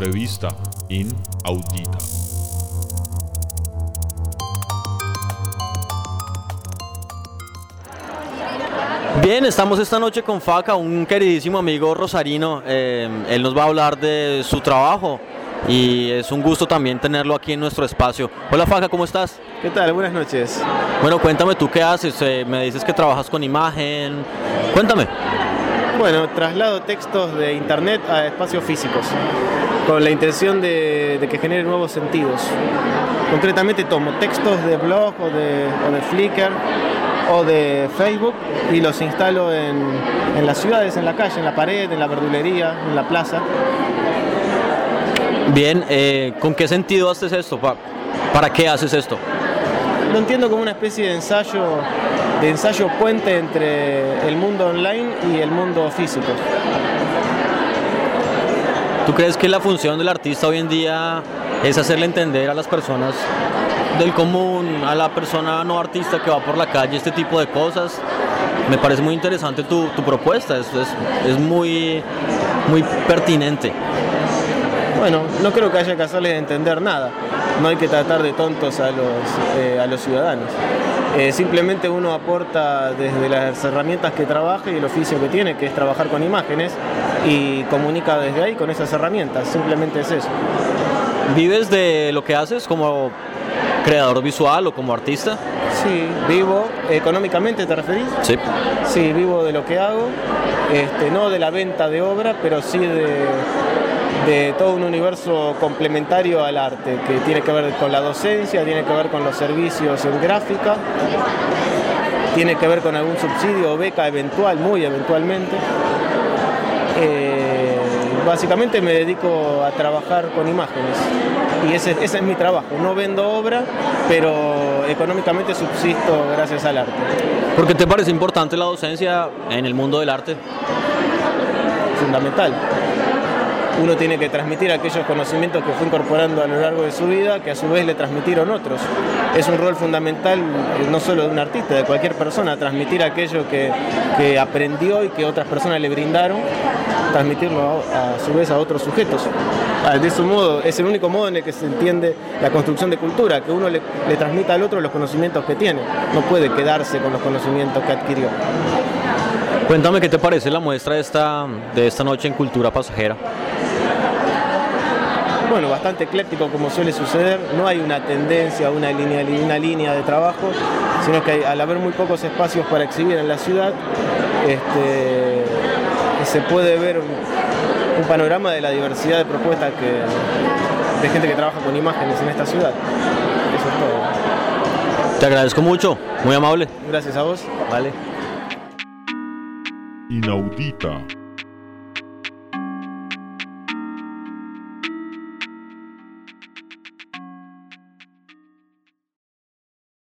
Entrevista inaudita. Bien, estamos esta noche con Faca, un queridísimo amigo rosarino. Él nos va a hablar de su trabajo y es un gusto también tenerlo aquí en nuestro espacio. Hola Faca, ¿cómo estás? ¿Qué tal? Buenas noches. Bueno, cuéntame tú qué haces. Me dices que trabajas con imagen. Cuéntame. Bueno, traslado textos de internet a espacios físicos con la intención de que generen nuevos sentidos. Concretamente tomo textos de blog o de Flickr o de Facebook y los instalo en las ciudades, en la calle, en la pared, en la verdulería, en la plaza. Bien, ¿con qué sentido haces esto? ¿Para qué haces esto? Lo entiendo como una especie de ensayo puente entre el mundo online y el mundo físico. ¿Tú crees que la función del artista hoy en día es hacerle entender a las personas del común, a la persona no artista que va por la calle, este tipo de cosas? Me parece muy interesante tu propuesta, es muy pertinente. Bueno, no creo que haya que hacerles entender nada, no hay que tratar de tontos a los ciudadanos. Simplemente uno aporta desde las herramientas que trabaja y el oficio que tiene, que es trabajar con imágenes, y comunica desde ahí con esas herramientas, simplemente es eso. ¿Vives de lo que haces como creador visual o como artista? Sí, vivo. ¿Económicamente te referís? Sí. Sí, vivo de lo que hago, no de la venta de obra, pero sí de todo un universo complementario al arte, que tiene que ver con la docencia, tiene que ver con los servicios en gráfica, tiene que ver con algún subsidio o beca eventual, muy eventualmente. Básicamente me dedico a trabajar con imágenes y ese es mi trabajo. No vendo obra, pero económicamente subsisto gracias al arte. ¿Por qué te parece importante la docencia en el mundo del arte? Fundamental. Uno tiene que transmitir aquellos conocimientos que fue incorporando a lo largo de su vida, que a su vez le transmitieron otros. Es un rol fundamental no solo de un artista, de cualquier persona, transmitir aquello que aprendió y que otras personas le brindaron, transmitirlo a su vez a otros sujetos. De ese modo, es el único modo en el que se entiende la construcción de cultura, que uno le transmita al otro los conocimientos que tiene, no puede quedarse con los conocimientos que adquirió. Cuéntame qué te parece la muestra de esta noche en Cultura Pasajera. Bueno, bastante ecléctico como suele suceder, no hay una tendencia, una línea de trabajo, sino que al haber muy pocos espacios para exhibir en la ciudad, se puede ver un panorama de la diversidad de propuestas de gente que trabaja con imágenes en esta ciudad. Eso es todo. Te agradezco mucho, muy amable. Gracias a vos. Vale. Inaudita.